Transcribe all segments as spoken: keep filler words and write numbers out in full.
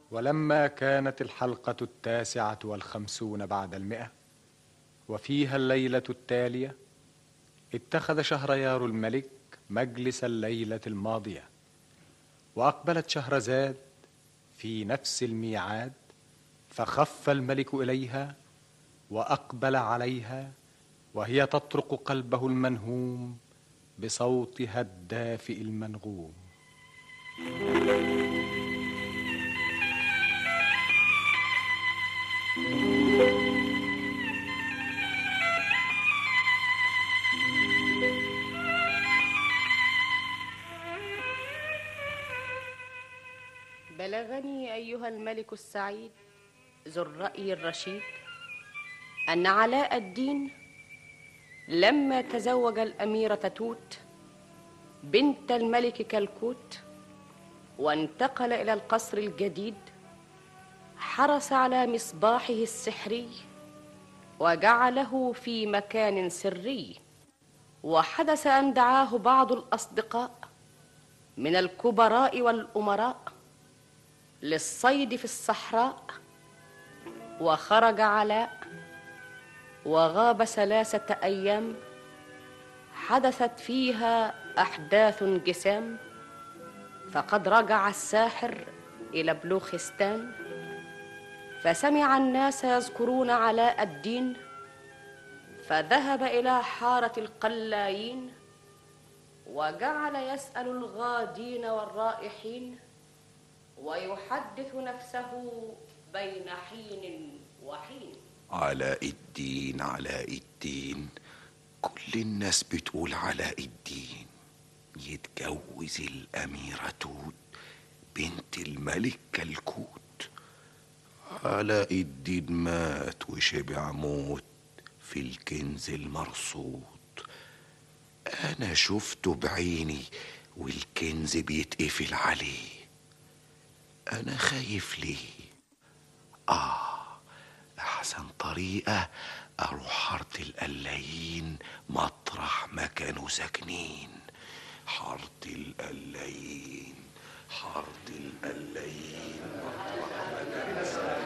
ولما كانت الحلقة التاسعة والخمسون بعد المئة وفيها الليلة التالية، اتخذ شهريار الملك مجلس الليلة الماضية، وأقبلت شهرزاد في نفس الميعاد، فخف الملك إليها وأقبل عليها وهي تطرق قلبه المنهوم بصوتها الدافئ المنغوم. بلغني أيها الملك السعيد ذو الرأي الرشيد أن علاء الدين لما تزوج الأميرة توت بنت الملك كلكوت وانتقل إلى القصر الجديد، حرص على مصباحه السحري وجعله في مكان سري. وحدث أن دعاه بعض الأصدقاء من الكبراء والأمراء للصيد في الصحراء، وخرج علاء وغاب ثلاثة أيام حدثت فيها أحداث جسام. فقد رجع الساحر إلى بلوخستان، فسمع الناس يذكرون علاء الدين، فذهب إلى حارة القلايين وجعل يسأل الغادين والرائحين ويحدث نفسه بين حين وحين. علاء الدين علاء الدين، كل الناس بتقول علاء الدين يتجوز الأميرة توت بنت الملك كلكوت. علاء الدين مات وشبع موت في الكنز المرصود. أنا شفته بعيني والكنز بيتقفل عليه. أنا خايف ليه؟ آه، أحسن طريقة أروح حارة القلايين مطرح ما كانوا ساكنين. حارة القلايين حارة القلايين مطرح ما كانوا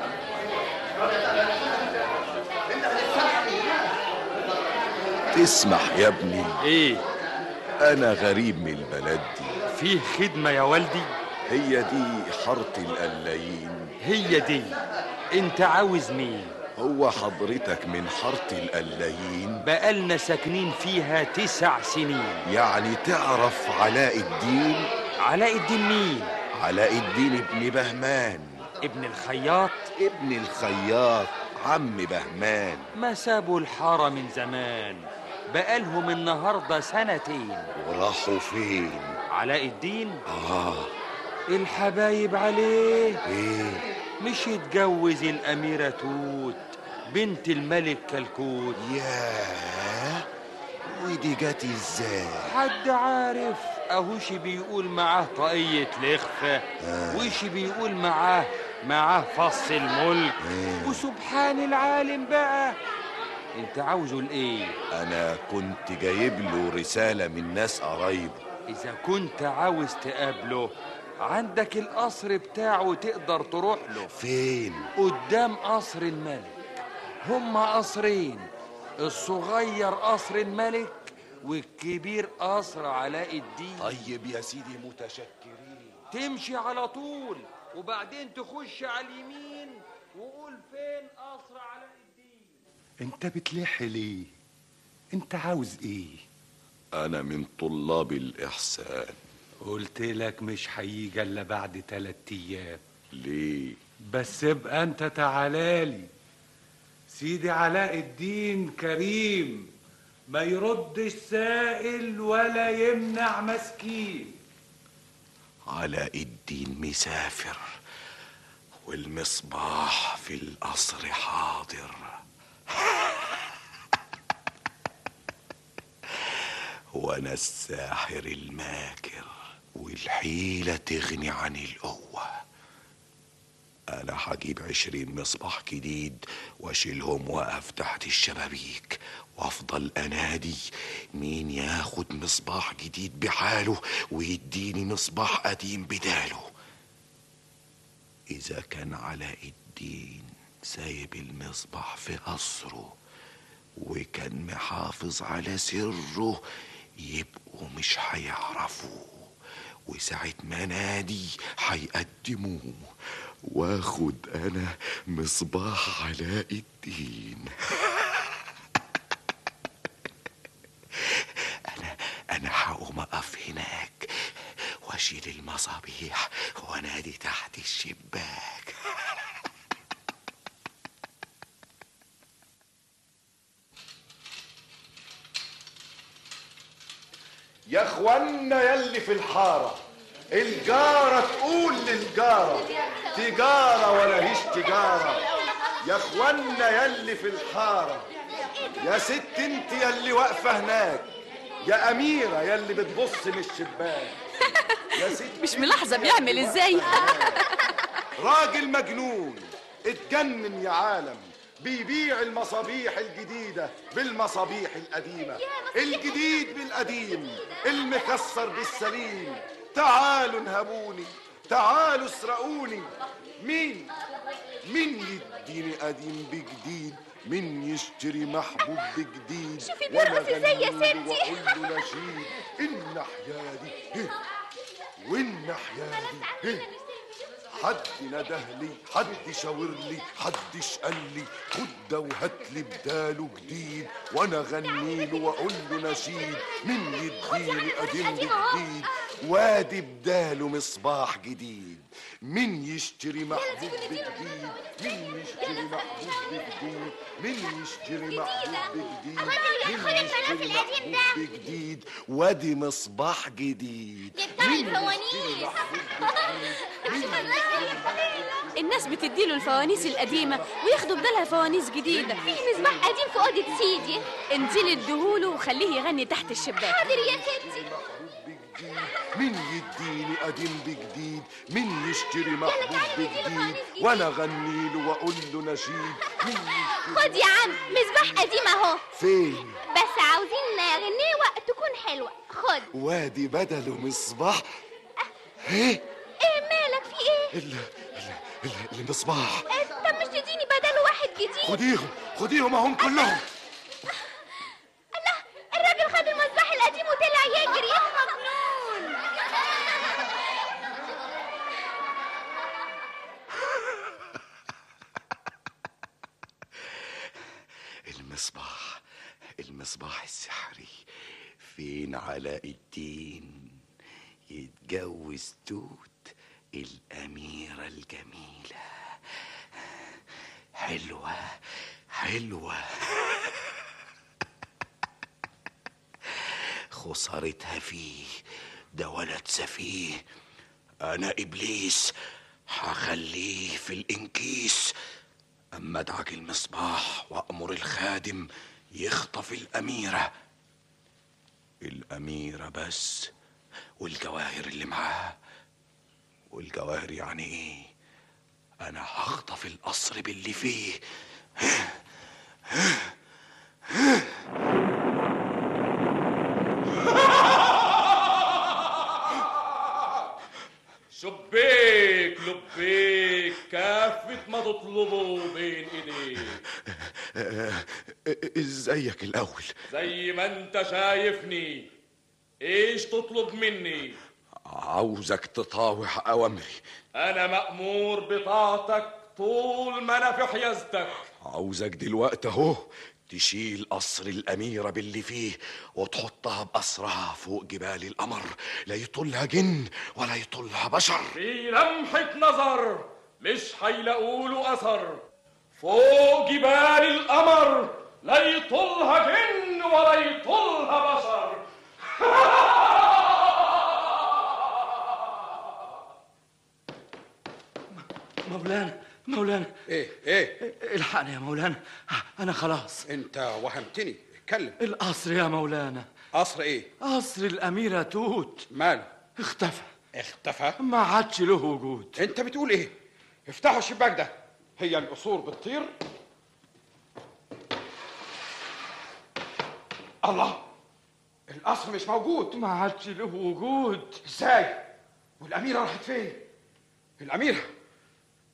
ساكنين. تسمح يا ابني؟ ايه؟ أنا غريب من البلد دي. فيه خدمة يا والدي؟ هي دي حارة القلايين؟ هي دي. انت عاوز مين؟ هو حضرتك من حارة القلايين؟ بقالنا ساكنين فيها تسع سنين. يعني تعرف علاء الدين؟ علاء الدين مين؟ علاء الدين ابن بهمان. ابن الخياط؟ ابن الخياط عم بهمان. ما سابوا الحارة من زمان، بقالهم النهاردة سنتين. وراحوا فين؟ علاء الدين؟ آه. الحبايب عليه. ايه؟ مش يتجوز الأميرة توت بنت الملك كلكوت؟ ياه، ودي جات ازاي؟ حد عارف؟ اهوش بيقول معاه طاقية لخفة، آه. وش بيقول معاه معاه فص الملك. آه. وسبحان العالم بقى. انت عاوزه لايه؟ انا كنت جايب له رسالة من ناس قرايبه. اذا كنت عاوز تقابله عندك القصر بتاعه تقدر تروح له. فين؟ قدام قصر الملك. هما قصرين، الصغير قصر الملك والكبير قصر علاء الدين. طيب يا سيدي، متشكرين. تمشي على طول وبعدين تخش على اليمين وقول فين قصر علاء الدين. انت بتلح ليه؟ انت عاوز ايه؟ انا من طلاب الاحسان. قلت لك مش هيجي الا بعد تلات ايام. ليه؟ بس ابقى انت تعالالي. سيدي علاء الدين كريم، ما يردش سائل ولا يمنع مسكين. علاء الدين مسافر والمصباح في القصر حاضر. وانا الساحر الماكر، والحيلة تغني عن القوة. انا هجيب عشرين مصباح جديد واشيلهم واقف تحت الشبابيك، وافضل انادي مين ياخد مصباح جديد بحاله ويديني مصباح قديم بداله. إذا كان علاء الدين سايب المصباح في قصره وكان محافظ على سره، يبقوا مش هيعرفوه، وساعة ما نادي هيقدموه، واخد انا مصباح علاء الدين. انا انا هقوم اقف هناك واشيل المصابيح وانادي تحت الشباك. يا اخوانا يلي في الحارة، الجارة تقول للجارة تجارة ولا هيش تجارة. يا اخوانا يلي في الحارة، يا ست انت يلي واقفة هناك، يا أميرة يلي بتبص من الشباك، يا ست مش ملاحظة بيعمل ازاي؟ راجل مجنون اتجنن يا عالم، بيبيع المصابيح الجديدة بالمصابيح القديمة، الجديد بالقديم، المكسر بالسليم. تعالوا انهبوني، تعالوا اسرقوني. مين مين يديني قديم بجديد، مين يشتري محبوب بجديد؟ شوفي بيرقص ازاي يا ستي. واقول له نشيد الناحية دي والناحية دي. حد ندهلي، حد شاورلي، حدش قالي خد ده وهاتلي بداله جديد، وانا غنيله واقول له نشيد مين يديني قديم بجديد، وادي بداله مصباح جديد. مين يشتري محبوب بجديد، مين يشتري محبوب بجديد، مين يشتري محبوب بجديد، مين يشتري محبوب بجديد، وادي مصباح جديد. دي بتاع الفوانيس. الناس بتديله الفوانيس القديمة وياخدوا بدالها فوانيس جديدة. في مصباح قديم في أوضة سيدي، انزلي اديهوله وخليه يغني تحت الشباك. حاضر يا ستي. مين يديني قديم بجديد، مين يشتري محبوب بجديد، وانا اغنيله واقول له نشيد. خد يا عم مصباح قديم اهو. فين؟ بس عاوزين غنيوة تكون حلوة. خد. وادي بدله مصباح. ايه ايه مالك في ايه؟ ال ال المصباح. طب مش تديني بدله واحد جديد؟ خديهم خديهم اهم كلهم. الله، الراجل خد المصباح القديم وطلع يجري. يا مجنون. المصباح المصباح السحري. فين علاء الدين يتجوز توت الأميرة الجميلة؟ حلوة حلوة. خسارتها فيه، ده ولد سفيه. أنا إبليس هخليه في الإنكيس، أما أدعك المصباح وأمر الخادم يخطف الأميرة. الأميرة بس والجواهر اللي معاها. والجواهر يعني إيه؟ أنا هخطف القصر باللي فيه. شبيك لبيك كافة ما تطلبه بين ايديك. ازيك الاول؟ زي ما انت شايفني. ايش تطلب مني؟ عاوزك تطاوع اوامري. انا مأمور بطاعتك طول ما انا في حيازتك. عاوزك دلوقتي اهو تشيل قصر الأميرة باللي فيه وتحطها بأسرها فوق جبال القمر، لا يطولها جن ولا يطولها بشر. في لمحة نظر مش هيلاقوله أثر. فوق جبال القمر لا يطولها جن ولا يطولها بشر. مولانا مولانا. ايه ايه الحقني يا مولانا، انا خلاص. انت وهمتني. اتكلم. القصر يا مولانا. قصر ايه؟ قصر الأميرة توت. ماله؟ اختفى. اختفى؟ ما عادش له وجود. انت بتقول ايه؟ افتحوا الشباك ده. هي القصور بتطير؟ الله، القصر مش موجود. ما عادش له وجود. ازاي؟ والأميرة راحت فين؟ الأميرة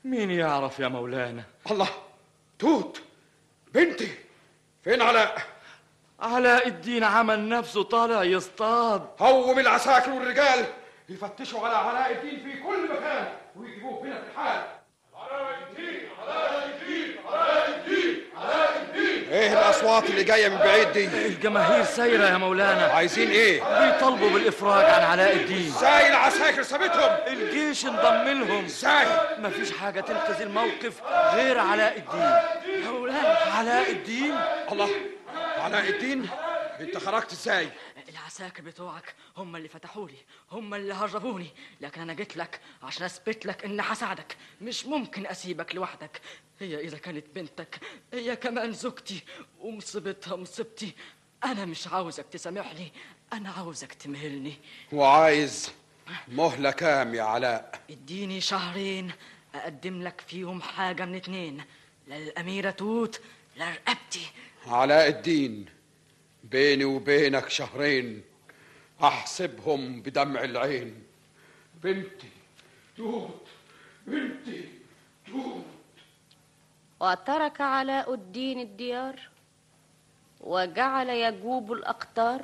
مين يعرف يا مولانا؟ الله، توت بنتي فين علاء؟ علاء الدين عمل نفسه طالع يصطاد. قوم العساكر والرجال يفتشوا على علاء الدين في كل مكان ويجيبوه هنا في الحال. علاء الدين، علاء الدين، علاء الدين، علاء الدين. ايه الاصوات اللي جايه من بعيد دي؟ الجماهير سايره يا مولانا. عايزين ايه؟ بيطالبوا بالافراج عن علاء الدين. ازاي العساكر سابتهم؟ الجيش انضم لهم. ازاي؟ مفيش حاجه تنقذ الموقف غير علاء الدين. يا مولانا علاء الدين؟ الله، علاء الدين انت خرجت ازاي؟ العساكر بتوعك هم اللي فتحوا لي، هم اللي هربوني، لكن انا جيت لك عشان اثبت لك اني هساعدك. مش ممكن اسيبك لوحدك. هي اذا كانت بنتك هي كمان زوجتي ومصيبتها مصيبتي. انا مش عاوزك تسامحني، انا عاوزك تمهلني. وعايز مهلة كام يا علاء؟ اديني شهرين اقدم لك فيهم حاجة من اتنين، لا الاميرة توت لا رقبتي. علاء الدين بيني وبينك شهرين احسبهم بدمع العين. بنتي توت، بنتي توت. وترك علاء الدين الديار وجعل يجوب الأقطار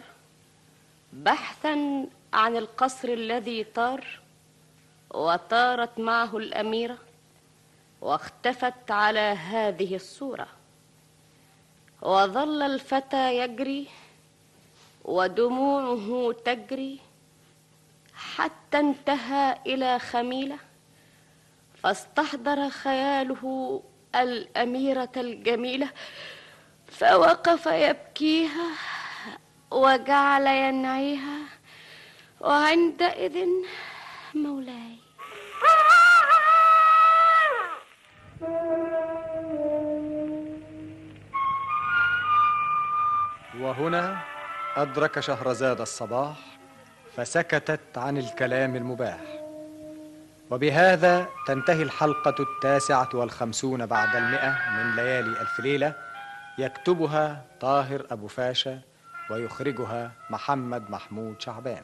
بحثا عن القصر الذي طار، وطارت معه الأميرة واختفت على هذه الصورة. وظل الفتى يجري ودموعه تجري حتى انتهى إلى خميلة، فاستحضر خياله الأميرة الجميلة فوقف يبكيها وجعل ينعيها، وعندئذ مولاي وهنا أدرك شهرزاد الصباح فسكتت عن الكلام المباح. وبهذا تنتهي الحلقة التاسعة والخمسون بعد المئة من ليالي ألف ليلة، يكتبها طاهر أبو فاشا ويخرجها محمد محمود شعبان.